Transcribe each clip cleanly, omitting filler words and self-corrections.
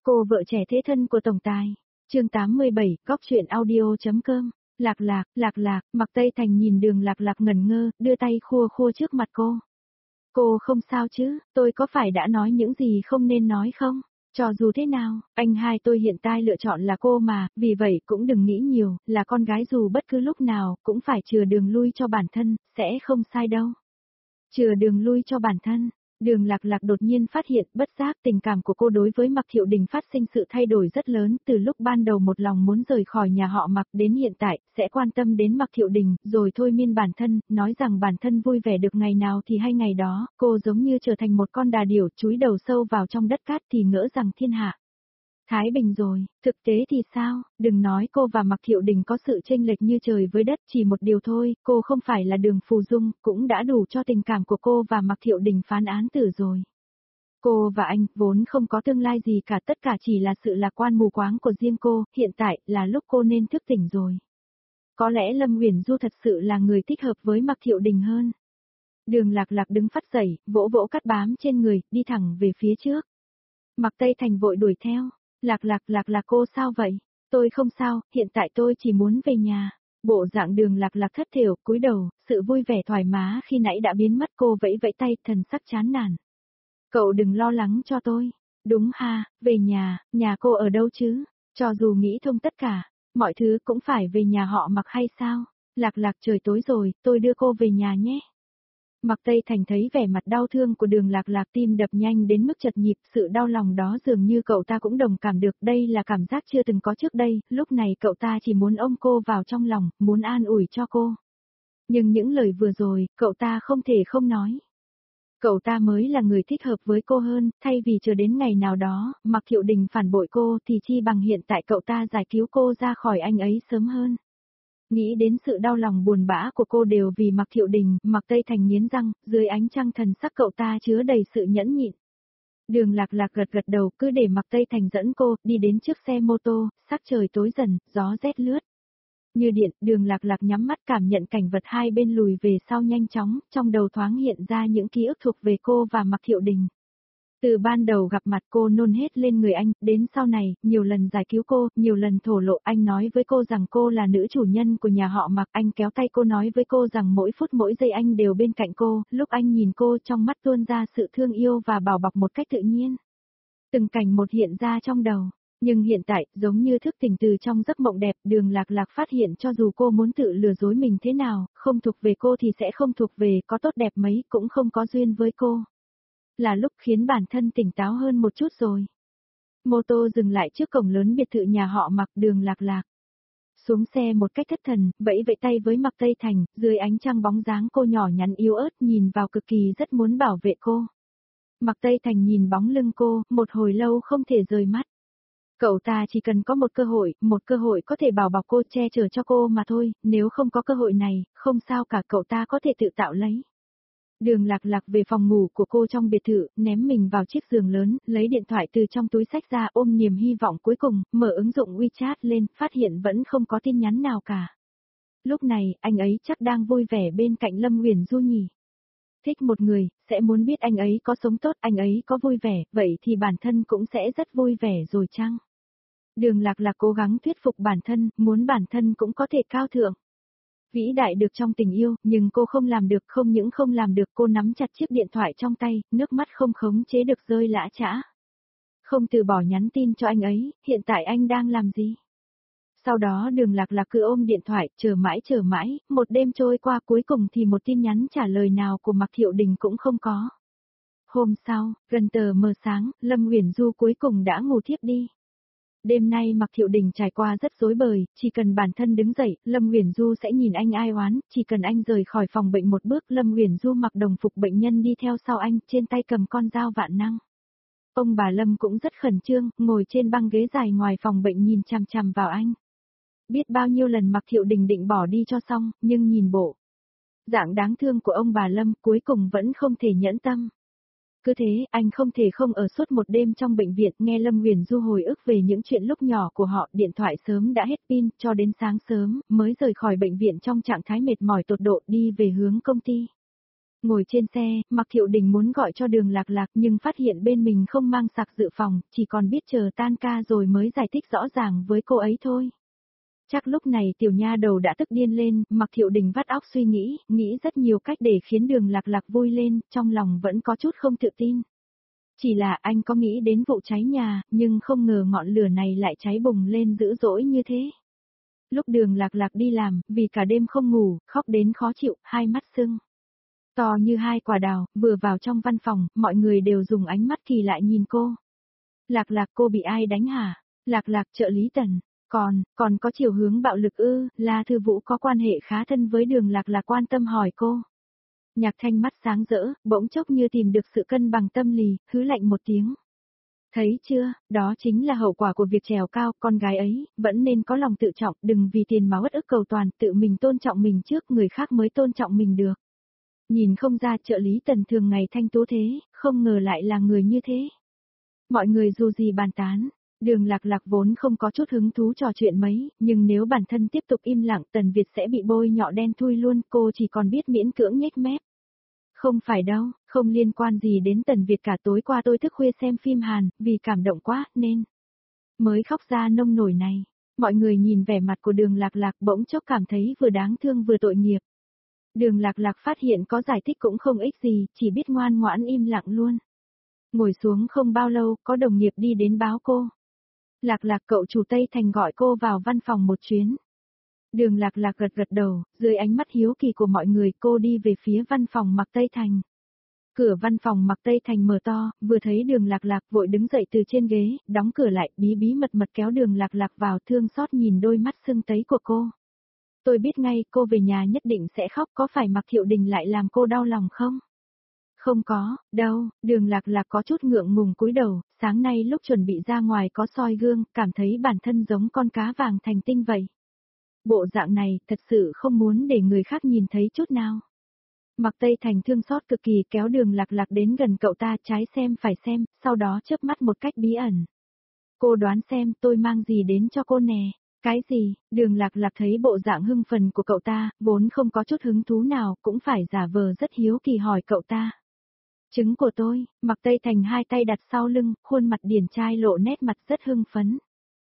Cô vợ trẻ thế thân của tổng tài. Chương 87, góc truyện audio.com. Lạc, Mạc Tây Thành nhìn Đường Lạc ngẩn ngơ, đưa tay khua khua trước mặt cô. Cô không sao chứ, tôi có phải đã nói những gì không nên nói không? Cho dù thế nào, anh hai tôi hiện tại lựa chọn là cô mà, vì vậy cũng đừng nghĩ nhiều, là con gái dù bất cứ lúc nào, cũng phải chừa đường lui cho bản thân, sẽ không sai đâu. Chừa đường lui cho bản thân. Đường Lạc đột nhiên phát hiện bất giác tình cảm của cô đối với Mạc Thiệu Đình phát sinh sự thay đổi rất lớn, từ lúc ban đầu một lòng muốn rời khỏi nhà họ Mạc đến hiện tại sẽ quan tâm đến Mạc Thiệu Đình, rồi thôi miên bản thân, nói rằng bản thân vui vẻ được ngày nào thì hay ngày đó, cô giống như trở thành một con đà điểu chúi đầu sâu vào trong đất cát thì ngỡ rằng thiên hạ Thái Bình rồi, thực tế thì sao, đừng nói cô và Mạc Thiệu Đình có sự chênh lệch như trời với đất, chỉ một điều thôi, cô không phải là Đường Phù Dung, cũng đã đủ cho tình cảm của cô và Mạc Thiệu Đình phán án tử rồi. Cô và anh, vốn không có tương lai gì cả, tất cả chỉ là sự lạc quan mù quáng của riêng cô, hiện tại, là lúc cô nên thức tỉnh rồi. Có lẽ Lâm Uyển Du thật sự là người thích hợp với Mạc Thiệu Đình hơn. Đường Lạc đứng phắt dậy, vỗ vỗ cát bám trên người, đi thẳng về phía trước. Mạc Tây Thành vội đuổi theo. Lạc cô sao vậy? Tôi không sao, hiện tại tôi chỉ muốn về nhà. Bộ dạng Đường Lạc thất thểu, cúi đầu, sự vui vẻ thoải mái khi nãy đã biến mất, cô vẫy vẫy tay, thần sắc chán nản. Cậu đừng lo lắng cho tôi. Đúng ha, về nhà cô ở đâu chứ? Cho dù nghĩ thông tất cả, mọi thứ cũng phải về nhà họ Mạc hay sao? Lạc trời tối rồi, tôi đưa cô về nhà nhé. Mạc Tây Thành thấy vẻ mặt đau thương của Đường Lạc tim đập nhanh đến mức chật nhịp, sự đau lòng đó dường như cậu ta cũng đồng cảm được, đây là cảm giác chưa từng có trước đây, lúc này cậu ta chỉ muốn ôm cô vào trong lòng, muốn an ủi cho cô. Nhưng những lời vừa rồi, cậu ta không thể không nói. Cậu ta mới là người thích hợp với cô hơn, thay vì chờ đến ngày nào đó, Mạc Thiệu Đình phản bội cô thì chi bằng hiện tại cậu ta giải cứu cô ra khỏi anh ấy sớm hơn. Nghĩ đến sự đau lòng buồn bã của cô đều vì Mạc Thiệu Đình, Mạc Tây Thành nghiến răng, dưới ánh trăng thần sắc cậu ta chứa đầy sự nhẫn nhịn. Đường Lạc gật đầu, cứ để Mạc Tây Thành dẫn cô, đi đến trước xe mô tô, sắc trời tối dần, gió rét lướt. Như điện, Đường Lạc nhắm mắt cảm nhận cảnh vật hai bên lùi về sau nhanh chóng, trong đầu thoáng hiện ra những ký ức thuộc về cô và Mạc Thiệu Đình. Từ ban đầu gặp mặt cô nôn hết lên người anh, đến sau này, nhiều lần giải cứu cô, nhiều lần thổ lộ, anh nói với cô rằng cô là nữ chủ nhân của nhà họ Mạc, anh kéo tay cô nói với cô rằng mỗi phút mỗi giây anh đều bên cạnh cô, lúc anh nhìn cô trong mắt tuôn ra sự thương yêu và bảo bọc một cách tự nhiên. Từng cảnh một hiện ra trong đầu, nhưng hiện tại, giống như thức tỉnh từ trong giấc mộng đẹp, Đường Lạc phát hiện cho dù cô muốn tự lừa dối mình thế nào, không thuộc về cô thì sẽ không thuộc về, có tốt đẹp mấy cũng không có duyên với cô. Là lúc khiến bản thân tỉnh táo hơn một chút rồi. Mô tô dừng lại trước cổng lớn biệt thự nhà họ Mạc. Đường Lạc xuống xe một cách thất thần, vẫy tay với Mạc Tây Thành, dưới ánh trăng bóng dáng cô nhỏ nhắn yếu ớt nhìn vào cực kỳ rất muốn bảo vệ cô. Mạc Tây Thành nhìn bóng lưng cô, một hồi lâu không thể rời mắt. Cậu ta chỉ cần có một cơ hội có thể bảo bọc cô, che chở cho cô mà thôi, nếu không có cơ hội này, không sao cả, cậu ta có thể tự tạo lấy. Đường Lạc về phòng ngủ của cô trong biệt thự, ném mình vào chiếc giường lớn, lấy điện thoại từ trong túi xách ra, ôm niềm hy vọng cuối cùng, mở ứng dụng WeChat lên, phát hiện vẫn không có tin nhắn nào cả. Lúc này, anh ấy chắc đang vui vẻ bên cạnh Lâm Uyển Du nhỉ. Thích một người, sẽ muốn biết anh ấy có sống tốt, anh ấy có vui vẻ, vậy thì bản thân cũng sẽ rất vui vẻ rồi chăng? Đường Lạc cố gắng thuyết phục bản thân, muốn bản thân cũng có thể cao thượng. Vĩ đại được trong tình yêu, nhưng cô không làm được, không những không làm được, cô nắm chặt chiếc điện thoại trong tay, nước mắt không khống chế được rơi lã chã. Không từ bỏ nhắn tin cho anh ấy, hiện tại anh đang làm gì? Sau đó Đường Lạc cứ ôm điện thoại, chờ mãi, một đêm trôi qua cuối cùng thì một tin nhắn trả lời nào của Mạc Thiệu Đình cũng không có. Hôm sau, gần tờ mờ sáng, Lâm Uyển Du cuối cùng đã ngủ thiếp đi. Đêm nay Mạc Thiệu Đình trải qua rất rối bời, chỉ cần bản thân đứng dậy, Lâm Uyển Du sẽ nhìn anh ai oán, chỉ cần anh rời khỏi phòng bệnh một bước, Lâm Uyển Du mặc đồng phục bệnh nhân đi theo sau anh, trên tay cầm con dao vạn năng. Ông bà Lâm cũng rất khẩn trương, ngồi trên băng ghế dài ngoài phòng bệnh nhìn chằm chằm vào anh. Biết bao nhiêu lần Mạc Thiệu Đình định bỏ đi cho xong, nhưng nhìn bộ dạng đáng thương của ông bà Lâm, cuối cùng vẫn không thể nhẫn tâm. Cứ thế, anh không thể không ở suốt một đêm trong bệnh viện, nghe Lâm Uyển Du hồi ức về những chuyện lúc nhỏ của họ, điện thoại sớm đã hết pin, cho đến sáng sớm, mới rời khỏi bệnh viện trong trạng thái mệt mỏi tột độ đi về hướng công ty. Ngồi trên xe, Mạc Thiệu Đình muốn gọi cho Đường Lạc Lạc nhưng phát hiện bên mình không mang sạc dự phòng, chỉ còn biết chờ tan ca rồi mới giải thích rõ ràng với cô ấy thôi. Chắc lúc này tiểu nha đầu đã tức điên lên, Mạc Thiệu Đình vắt óc suy nghĩ rất nhiều cách để khiến Đường Lạc Lạc vui lên, trong lòng vẫn có chút không tự tin. Chỉ là anh có nghĩ đến vụ cháy nhà, nhưng không ngờ ngọn lửa này lại cháy bùng lên dữ dội như thế. Lúc Đường Lạc Lạc đi làm, vì cả đêm không ngủ, khóc đến khó chịu, hai mắt sưng to như hai quả đào, vừa vào trong văn phòng, mọi người đều dùng ánh mắt kỳ lạ nhìn cô. Lạc Lạc, cô bị ai đánh hả? Lạc Lạc, trợ lý Tần. Còn có chiều hướng bạo lực ư? La Thư Vũ có quan hệ khá thân với Đường Lạc Lạc quan tâm hỏi cô. Nhạc Thanh mắt sáng rỡ, bỗng chốc như tìm được sự cân bằng tâm lý, hứ lạnh một tiếng. Thấy chưa, đó chính là hậu quả của việc trèo cao, con gái ấy, vẫn nên có lòng tự trọng, đừng vì tiền mà uất ức cầu toàn, tự mình tôn trọng mình trước, người khác mới tôn trọng mình được. Nhìn không ra trợ lý Tần thường ngày thanh tú thế, không ngờ lại là người như thế. Mọi người dù gì bàn tán, Đường Lạc Lạc vốn không có chút hứng thú trò chuyện mấy, nhưng nếu bản thân tiếp tục im lặng Tần Việt sẽ bị bôi nhọ đen thui luôn, cô chỉ còn biết miễn cưỡng nhếch mép. Không phải đâu, không liên quan gì đến Tần Việt cả, tối qua tôi thức khuya xem phim Hàn, vì cảm động quá, nên mới khóc ra nông nổi này. Mọi người nhìn vẻ mặt của Đường Lạc Lạc bỗng chốc cảm thấy vừa đáng thương vừa tội nghiệp. Đường Lạc Lạc phát hiện có giải thích cũng không ích gì, chỉ biết ngoan ngoãn im lặng luôn. Ngồi xuống không bao lâu, có đồng nghiệp đi đến báo cô. Lạc Lạc, cậu chủ Tây Thành gọi cô vào văn phòng một chuyến. Đường Lạc Lạc gật gật đầu, dưới ánh mắt hiếu kỳ của mọi người cô đi về phía văn phòng Mạc Tây Thành. Cửa văn phòng Mạc Tây Thành mở to, vừa thấy Đường Lạc Lạc vội đứng dậy từ trên ghế, đóng cửa lại, bí bí mật mật kéo Đường Lạc Lạc vào, thương xót nhìn đôi mắt sưng tấy của cô. Tôi biết ngay cô về nhà nhất định sẽ khóc, có phải Mạc Thiệu Đình lại làm cô đau lòng không? Không có, đâu, Đường Lạc Lạc có chút ngượng ngùng cúi đầu, sáng nay lúc chuẩn bị ra ngoài có soi gương, cảm thấy bản thân giống con cá vàng thành tinh vậy. Bộ dạng này, thật sự không muốn để người khác nhìn thấy chút nào. Mạc Tây Thành thương xót cực kỳ kéo Đường Lạc Lạc đến gần cậu ta, trái xem phải xem, sau đó chớp mắt một cách bí ẩn. Cô đoán xem tôi mang gì đến cho cô nè. Cái gì? Đường Lạc Lạc thấy bộ dạng hưng phấn của cậu ta, vốn không có chút hứng thú nào, cũng phải giả vờ rất hiếu kỳ hỏi cậu ta. Trứng của tôi, Mạc Tây Thành hai tay đặt sau lưng, khuôn mặt điển trai lộ nét mặt rất hưng phấn.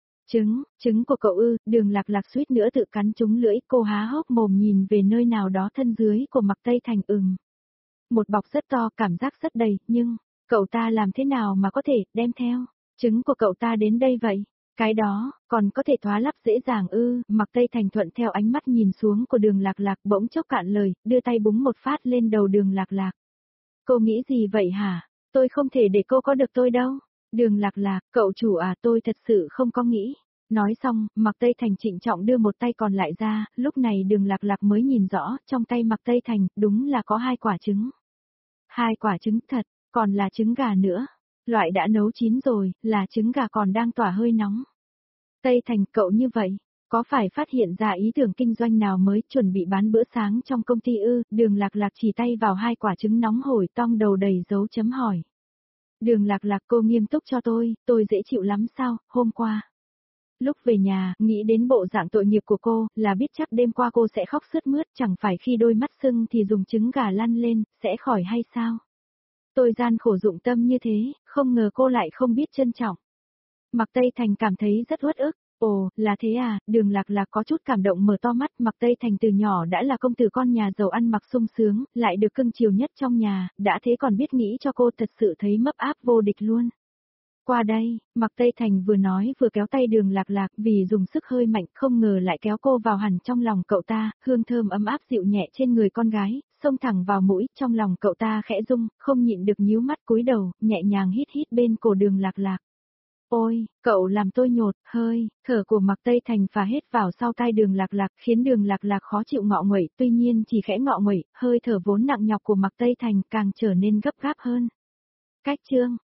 Trứng của cậu ư? Đường Lạc Lạc suýt nữa tự cắn trúng lưỡi, cô há hốc mồm nhìn về nơi nào đó thân dưới của Mạc Tây Thành. Một bọc rất to, cảm giác rất đầy, nhưng, cậu ta làm thế nào mà có thể đem theo trứng của cậu ta đến đây vậy? Cái đó, còn có thể thoá lắp dễ dàng ư? Mạc Tây Thành thuận theo ánh mắt nhìn xuống của Đường Lạc Lạc bỗng chốc cạn lời, đưa tay búng một phát lên đầu Đường Lạc Lạc. Cô nghĩ gì vậy hả? Tôi không thể để cô có được tôi đâu. Đường Lạc Lạc, cậu chủ à, tôi thật sự không có nghĩ. Nói xong, Mạc Tây Thành trịnh trọng đưa một tay còn lại ra, lúc này Đường Lạc Lạc mới nhìn rõ, trong tay Mạc Tây Thành, đúng là có 2 quả trứng. 2 quả trứng thật, còn là trứng gà nữa. Loại đã nấu chín rồi, là trứng gà còn đang tỏa hơi nóng. Tây Thành, cậu như vậy, có phải phát hiện ra ý tưởng kinh doanh nào mới, chuẩn bị bán bữa sáng trong công ty ư? Đường Lạc Lạc chỉ tay vào 2 quả trứng nóng hổi, tong đầu đầy dấu chấm hỏi. Đường Lạc Lạc, cô nghiêm túc cho tôi dễ chịu lắm sao? Hôm qua, lúc về nhà, nghĩ đến bộ dạng tội nghiệp của cô, là biết chắc đêm qua cô sẽ khóc sướt mướt, chẳng phải khi đôi mắt sưng thì dùng trứng gà lăn lên, sẽ khỏi hay sao? Tôi gian khổ dụng tâm như thế, không ngờ cô lại không biết trân trọng. Mạc Tây Thành cảm thấy rất uất ức. Ồ, là thế à? Đường Lạc Lạc có chút cảm động mở to mắt. Mạc Tây Thành từ nhỏ đã là công tử con nhà giàu ăn mặc sung sướng, lại được cưng chiều nhất trong nhà, đã thế còn biết nghĩ cho cô, thật sự thấy mấp áp vô địch luôn. Qua đây, Mạc Tây Thành vừa nói vừa kéo tay Đường Lạc Lạc, vì dùng sức hơi mạnh, không ngờ lại kéo cô vào hẳn trong lòng cậu ta, hương thơm ấm áp dịu nhẹ trên người con gái, xông thẳng vào mũi, trong lòng cậu ta khẽ rung, không nhịn được nhíu mắt cúi đầu, nhẹ nhàng hít hít bên cổ Đường Lạc Lạc. Ôi, cậu làm tôi nhột, hơi, thở của Mạc Tây Thành phả hết vào sau tai Đường Lạc Lạc, khiến Đường Lạc Lạc khó chịu ngọ nguậy, tuy nhiên chỉ khẽ ngọ nguậy, hơi thở vốn nặng nhọc của Mạc Tây Thành càng trở nên gấp gáp hơn. Cách chương